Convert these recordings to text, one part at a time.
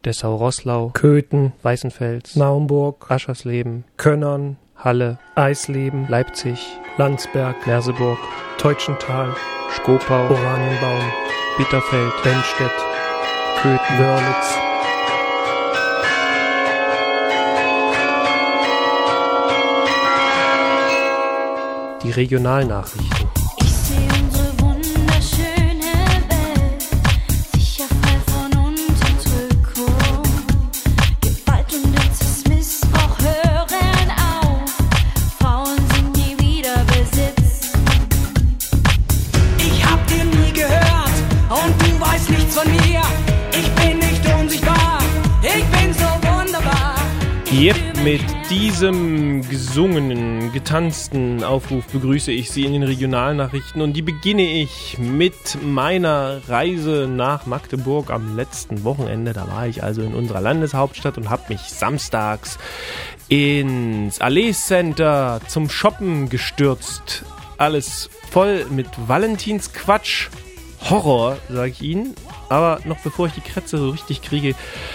Dessau-Roßlau, Köthen, Weißenfels, Naumburg, Aschersleben, Könnern, Halle, Eisleben, Leipzig, Landsberg, Merseburg, Teutschenthal, Schkopau, Oranienbaum, Bitterfeld, Benstedt, Köthen, Wörlitz. Die Regionalnachrichten. Ich sehe unsere wunderschöne Welt, sicher frei von Unterdrückung. Gewalt und Missbrauch hören auf, Frauen sind nie wieder Besitz. Ich hab dir nie gehört und du weißt nichts von mir. Ich bin nicht unsichtbar, ich bin so wunderbar. Yep, mit diesem gesungenen, getanzten Aufruf begrüße ich Sie in den Regionalnachrichten und die beginne ich mit meiner Reise nach Magdeburg am letzten Wochenende. Da war ich also in unserer Landeshauptstadt und habe mich samstags ins Allee Center zum Shoppen gestürzt. Alles voll mit Valentinsquatsch. Horror, sage ich Ihnen. Aber noch bevor ich die Krätze so richtig kriege,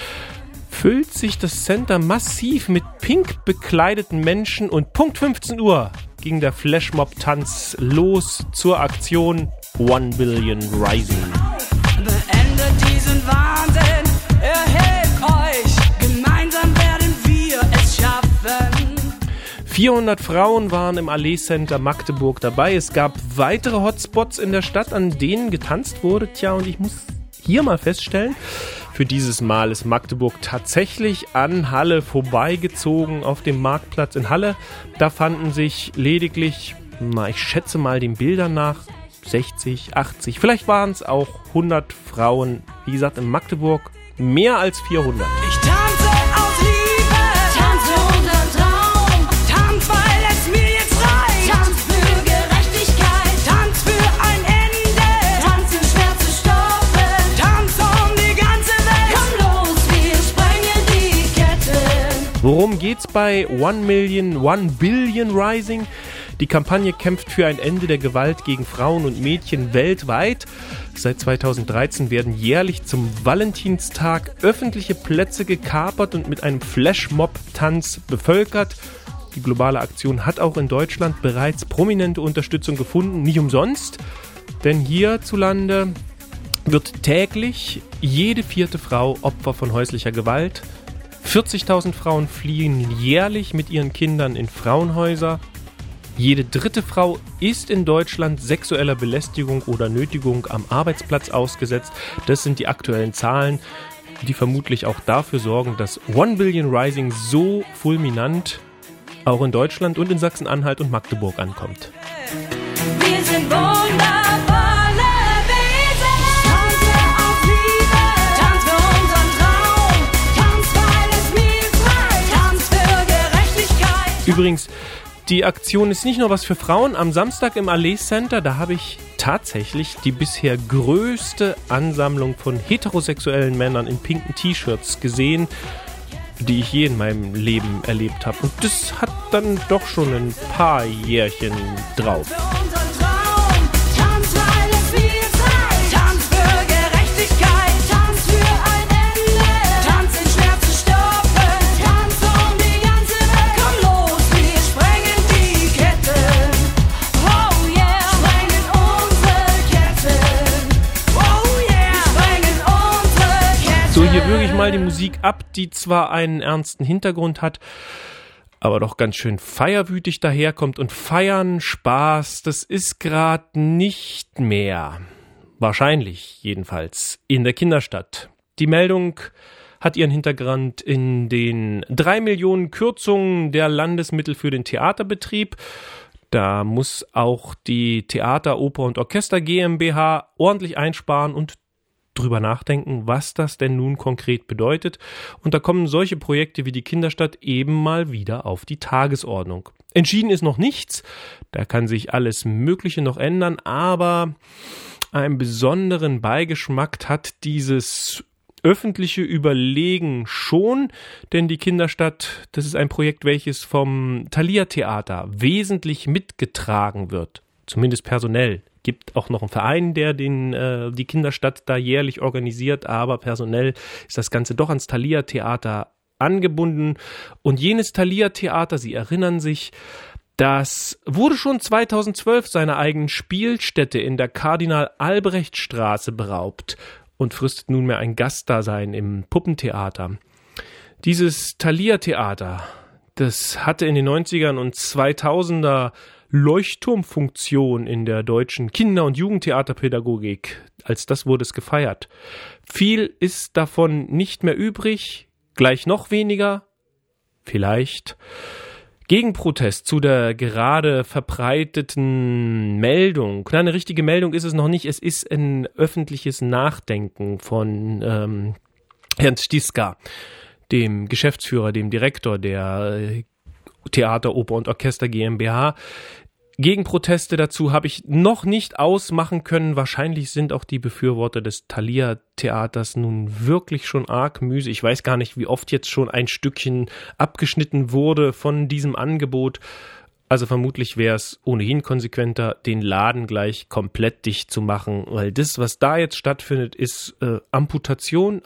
füllt sich das Center massiv mit pink bekleideten Menschen und Punkt 15 Uhr ging der Flashmob-Tanz los zur Aktion 1 Billion Rising. Beendet diesen Wahnsinn, erhebt euch, gemeinsam werden wir es schaffen. 400 Frauen waren im Allee Center Magdeburg dabei. Es gab weitere Hotspots in der Stadt, an denen getanzt wurde. Tja, und ich muss hier mal feststellen, für dieses Mal ist Magdeburg tatsächlich an Halle vorbeigezogen auf dem Marktplatz in Halle. Da fanden sich lediglich, ich schätze mal den Bildern nach, 60, 80, vielleicht waren es auch 100 Frauen. Wie gesagt, in Magdeburg mehr als 400. Ich tanze aus Liebe, Tanze unseren Traum, tanz, weil es mir jetzt reicht. Tanz für Gerechtigkeit, Tanz für ein Ende, Tanz ist schwer zu stoppen. Tanz um die ganze Welt. Komm los, wir sprengen die Ketten. Worum geht's bei 1 Billion Rising? Die Kampagne kämpft für ein Ende der Gewalt gegen Frauen und Mädchen weltweit. Seit 2013 werden jährlich zum Valentinstag öffentliche Plätze gekapert und mit einem Flashmob-Tanz bevölkert. Die globale Aktion hat auch in Deutschland bereits prominente Unterstützung gefunden, nicht umsonst, denn hierzulande wird täglich jede 4. Frau Opfer von häuslicher Gewalt. 40.000 Frauen fliehen jährlich mit ihren Kindern in Frauenhäuser. Jede 3. Frau ist in Deutschland sexueller Belästigung oder Nötigung am Arbeitsplatz ausgesetzt. Das sind die aktuellen Zahlen, die vermutlich auch dafür sorgen, dass 1 Billion Rising so fulminant auch in Deutschland und in Sachsen-Anhalt und Magdeburg ankommt. Wir sind wundervolle Wesen. Tanze auf Liebe, Tanz für unseren Traum, Tanz, weil es mir jetzt reicht. Tanz für Gerechtigkeit. Übrigens, die Aktion ist nicht nur was für Frauen. Am Samstag im Allee Center, da habe ich tatsächlich die bisher größte Ansammlung von heterosexuellen Männern in pinken T-Shirts gesehen, die ich je in meinem Leben erlebt habe. Und das hat dann doch schon ein paar Jährchen drauf. Für unseren Traum, Tanz, weil es mir jetzt reicht. Tanz für Gerechtigkeit, Tanz für ein Ende. Tanz ist schwer zu stoppen, Tanz um die ganze Welt. Komm los, wir sprengen die Ketten. Oh yeah, sprengen unsere Ketten. Oh yeah, sprengen unsere Ketten. So, hier würge ich mal die Musik ab, die zwar einen ernsten Hintergrund hat, aber doch ganz schön feierwütig daherkommt. Und Feiern, Spaß, das ist gerade nicht mehr. Wahrscheinlich jedenfalls in der Kinderstadt. Die Meldung hat ihren Hintergrund in den 3 Millionen Kürzungen der Landesmittel für den Theaterbetrieb. Da muss auch die Theater, Oper und Orchester GmbH ordentlich einsparen und drüber nachdenken, was das denn nun konkret bedeutet. Und da kommen solche Projekte wie die Kinderstadt eben mal wieder auf die Tagesordnung. Entschieden ist noch nichts, da kann sich alles Mögliche noch ändern, aber einen besonderen Beigeschmack hat dieses öffentliche Überlegen schon, denn die Kinderstadt, das ist ein Projekt, welches vom Thalia Theater wesentlich mitgetragen wird, zumindest personell. gibt auch noch einen Verein, der die Kinderstadt da jährlich organisiert, aber personell ist das Ganze doch ans Thalia-Theater angebunden. Und jenes Thalia-Theater, Sie erinnern sich, das wurde schon 2012 seiner eigenen Spielstätte in der Kardinal-Albrecht-Straße beraubt und fristet nunmehr ein Gastdasein im Puppentheater. Dieses Thalia-Theater, das hatte in den 90ern und 2000er Leuchtturmfunktion in der deutschen Kinder- und Jugendtheaterpädagogik. Als das wurde es gefeiert. Viel ist davon nicht mehr übrig, gleich noch weniger, vielleicht. Gegenprotest zu der gerade verbreiteten Meldung. Eine richtige Meldung ist es noch nicht, es ist ein öffentliches Nachdenken von Herrn Stiska, dem Geschäftsführer, dem Direktor der Theater, Oper und Orchester GmbH. Gegenproteste dazu habe ich noch nicht ausmachen können. Wahrscheinlich sind auch die Befürworter des Thalia-Theaters nun wirklich schon arg müde. Ich weiß gar nicht, wie oft jetzt schon ein Stückchen abgeschnitten wurde von diesem Angebot. Also vermutlich wäre es ohnehin konsequenter, den Laden gleich komplett dicht zu machen, weil das, was da jetzt stattfindet, ist Amputation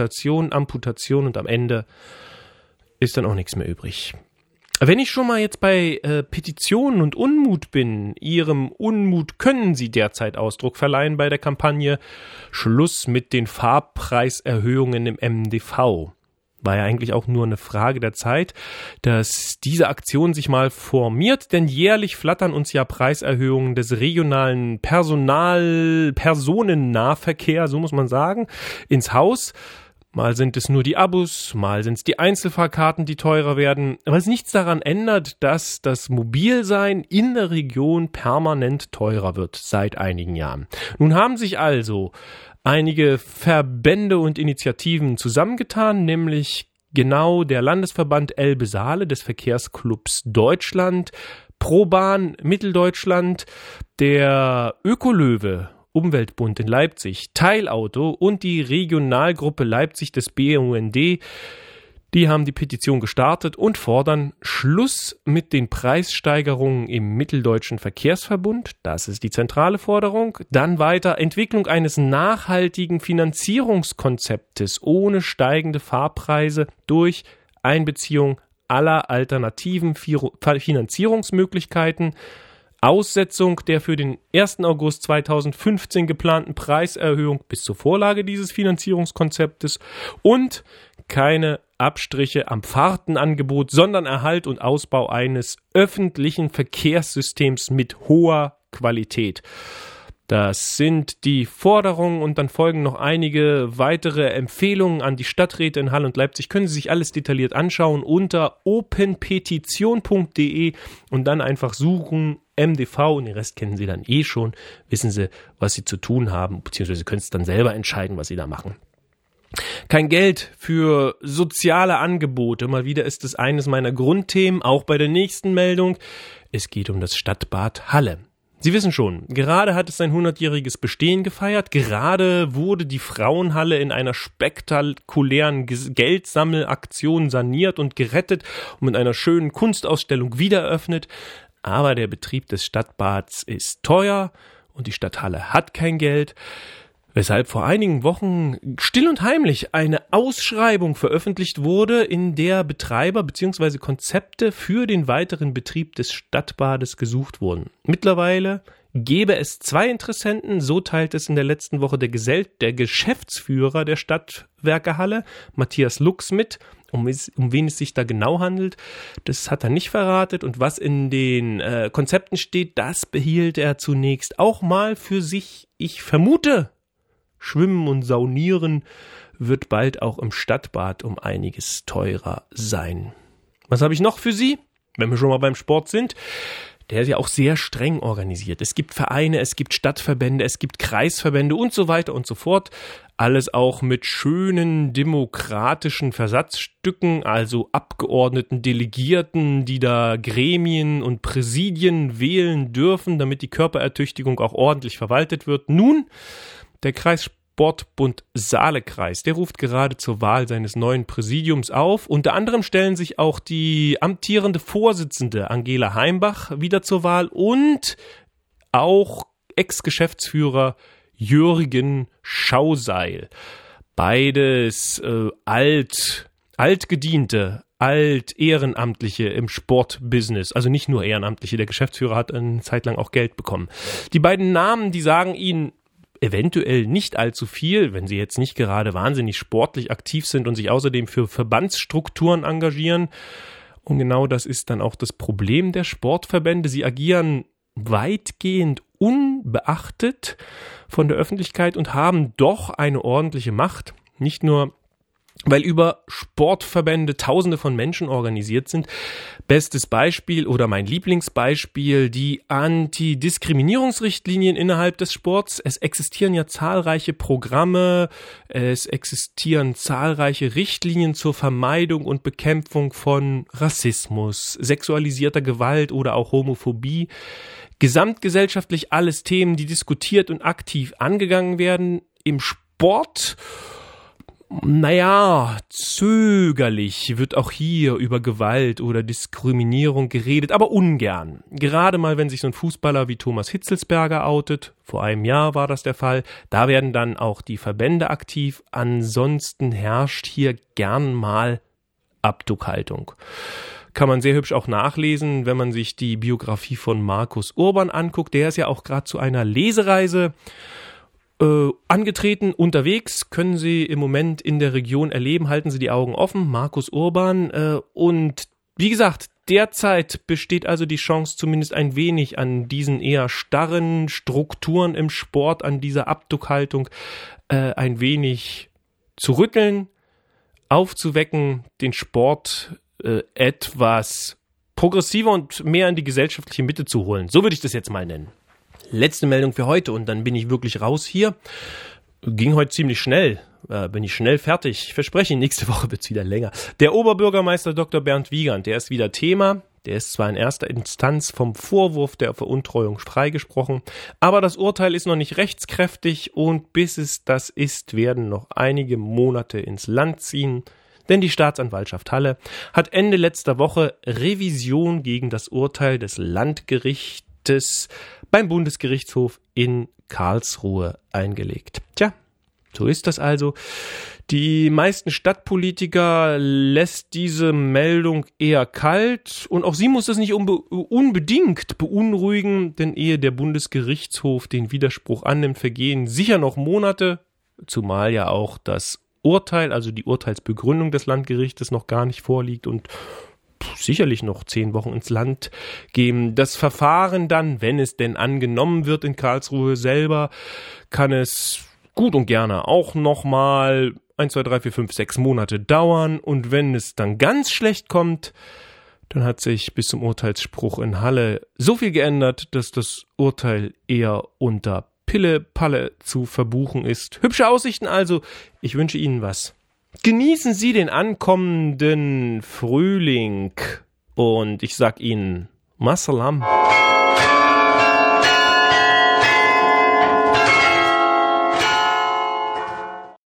und am Ende ist dann auch nichts mehr übrig. Wenn ich schon mal jetzt bei Petitionen und Unmut bin, Ihrem Unmut können Sie derzeit Ausdruck verleihen bei der Kampagne Schluss mit den Fahrpreiserhöhungen im MDV. War ja eigentlich auch nur eine Frage der Zeit, dass diese Aktion sich mal formiert, denn jährlich flattern uns ja Preiserhöhungen des regionalen Personennahverkehrs, so muss man sagen, ins Haus. Mal sind es nur die Abos, mal sind es die Einzelfahrkarten, die teurer werden, was nichts daran ändert, dass das Mobilsein in der Region permanent teurer wird seit einigen Jahren. Nun haben sich also einige Verbände und Initiativen zusammengetan, nämlich genau der Landesverband Elbe-Saale des Verkehrsclubs Deutschland, ProBahn Mitteldeutschland, der Ökolöwe Umweltbund in Leipzig, Teilauto und die Regionalgruppe Leipzig des BUND, die haben die Petition gestartet und fordern Schluss mit den Preissteigerungen im Mitteldeutschen Verkehrsverbund. Das ist die zentrale Forderung. Dann weiter Entwicklung eines nachhaltigen Finanzierungskonzeptes ohne steigende Fahrpreise durch Einbeziehung aller alternativen Finanzierungsmöglichkeiten. Aussetzung der für den 1. August 2015 geplanten Preiserhöhung bis zur Vorlage dieses Finanzierungskonzeptes und keine Abstriche am Fahrtenangebot, sondern Erhalt und Ausbau eines öffentlichen Verkehrssystems mit hoher Qualität. Das sind die Forderungen und dann folgen noch einige weitere Empfehlungen an die Stadträte in Halle und Leipzig. Können Sie sich alles detailliert anschauen unter openpetition.de und dann einfach suchen MDV und den Rest kennen Sie dann eh schon. Wissen Sie, was Sie zu tun haben, beziehungsweise können es dann selber entscheiden, was Sie da machen. Kein Geld für soziale Angebote. Mal wieder ist es eines meiner Grundthemen, auch bei der nächsten Meldung. Es geht um das Stadtbad Halle. Sie wissen schon, gerade hat es sein 100-jähriges Bestehen gefeiert, gerade wurde die Frauenhalle in einer spektakulären Geldsammelaktion saniert und gerettet und mit einer schönen Kunstausstellung wiedereröffnet, aber der Betrieb des Stadtbads ist teuer und die Stadthalle hat kein Geld, weshalb vor einigen Wochen still und heimlich eine Ausschreibung veröffentlicht wurde, in der Betreiber bzw. Konzepte für den weiteren Betrieb des Stadtbades gesucht wurden. Mittlerweile gäbe es 2 Interessenten, so teilt es in der letzten Woche der Geschäftsführer der Stadtwerke Halle, Matthias Lux, mit. Um wen es sich da genau handelt, das hat er nicht verratet. Und was in den Konzepten steht, das behielt er zunächst auch mal für sich. Ich vermute, Schwimmen und Saunieren wird bald auch im Stadtbad um einiges teurer sein. Was habe ich noch für Sie, wenn wir schon mal beim Sport sind? Der ist ja auch sehr streng organisiert. Es gibt Vereine, es gibt Stadtverbände, es gibt Kreisverbände und so weiter und so fort. Alles auch mit schönen demokratischen Versatzstücken, also Abgeordneten, Delegierten, die da Gremien und Präsidien wählen dürfen, damit die Körperertüchtigung auch ordentlich verwaltet wird. Nun, der Kreissportbund Saalekreis, der ruft gerade zur Wahl seines neuen Präsidiums auf. Unter anderem stellen sich auch die amtierende Vorsitzende Angela Heimbach wieder zur Wahl und auch Ex-Geschäftsführer Jürgen Schauseil. Beides altgediente, Ehrenamtliche im Sportbusiness. Also nicht nur Ehrenamtliche, der Geschäftsführer hat eine Zeit lang auch Geld bekommen. Die beiden Namen, die sagen Ihnen eventuell nicht allzu viel, wenn sie jetzt nicht gerade wahnsinnig sportlich aktiv sind und sich außerdem für Verbandsstrukturen engagieren. Und genau das ist dann auch das Problem der Sportverbände. Sie agieren weitgehend unbeachtet von der Öffentlichkeit und haben doch eine ordentliche Macht. Nicht nur, weil über Sportverbände Tausende von Menschen organisiert sind. Bestes Beispiel oder mein Lieblingsbeispiel, die Antidiskriminierungsrichtlinien innerhalb des Sports. Es existieren ja zahlreiche Programme, es existieren zahlreiche Richtlinien zur Vermeidung und Bekämpfung von Rassismus, sexualisierter Gewalt oder auch Homophobie. Gesamtgesellschaftlich alles Themen, die diskutiert und aktiv angegangen werden. Im Sport, zögerlich wird auch hier über Gewalt oder Diskriminierung geredet, aber ungern. Gerade mal, wenn sich so ein Fußballer wie Thomas Hitzelsberger outet, vor einem Jahr war das der Fall, da werden dann auch die Verbände aktiv. Ansonsten herrscht hier gern mal Abduckhaltung. Kann man sehr hübsch auch nachlesen, wenn man sich die Biografie von Markus Urban anguckt. Der ist ja auch gerade zu einer Lesereise angetreten, unterwegs, können Sie im Moment in der Region erleben, halten Sie die Augen offen, Markus Urban. Und wie gesagt, derzeit besteht also die Chance, zumindest ein wenig an diesen eher starren Strukturen im Sport, an dieser Abduckhaltung ein wenig zu rütteln, aufzuwecken, den Sport etwas progressiver und mehr in die gesellschaftliche Mitte zu holen. So würde ich das jetzt mal nennen. Letzte Meldung für heute und dann bin ich wirklich raus hier. Ging heute ziemlich schnell. Bin ich schnell fertig. Ich verspreche Ihnen, nächste Woche wird's wieder länger. Der Oberbürgermeister Dr. Bernd Wiegand, der ist wieder Thema. Der ist zwar in erster Instanz vom Vorwurf der Veruntreuung freigesprochen, aber das Urteil ist noch nicht rechtskräftig und bis es das ist, werden noch einige Monate ins Land ziehen. Denn die Staatsanwaltschaft Halle hat Ende letzter Woche Revision gegen das Urteil des Landgerichtes beim Bundesgerichtshof in Karlsruhe eingelegt. Tja, so ist das also. Die meisten Stadtpolitiker lässt diese Meldung eher kalt und auch sie muss das nicht unbedingt beunruhigen, denn ehe der Bundesgerichtshof den Widerspruch annimmt, vergehen sicher noch Monate, zumal ja auch das Urteil, also die Urteilsbegründung des Landgerichtes noch gar nicht vorliegt und sicherlich noch 10 Wochen ins Land gehen. Das Verfahren dann, wenn es denn angenommen wird in Karlsruhe selber, kann es gut und gerne auch nochmal 1, 2, 3, 4, 5, 6 Monate dauern und wenn es dann ganz schlecht kommt, dann hat sich bis zum Urteilsspruch in Halle so viel geändert, dass das Urteil eher unter Pille-Palle zu verbuchen ist. Hübsche Aussichten also. Ich wünsche Ihnen was. Genießen Sie den ankommenden Frühling und ich sag Ihnen, Masalam.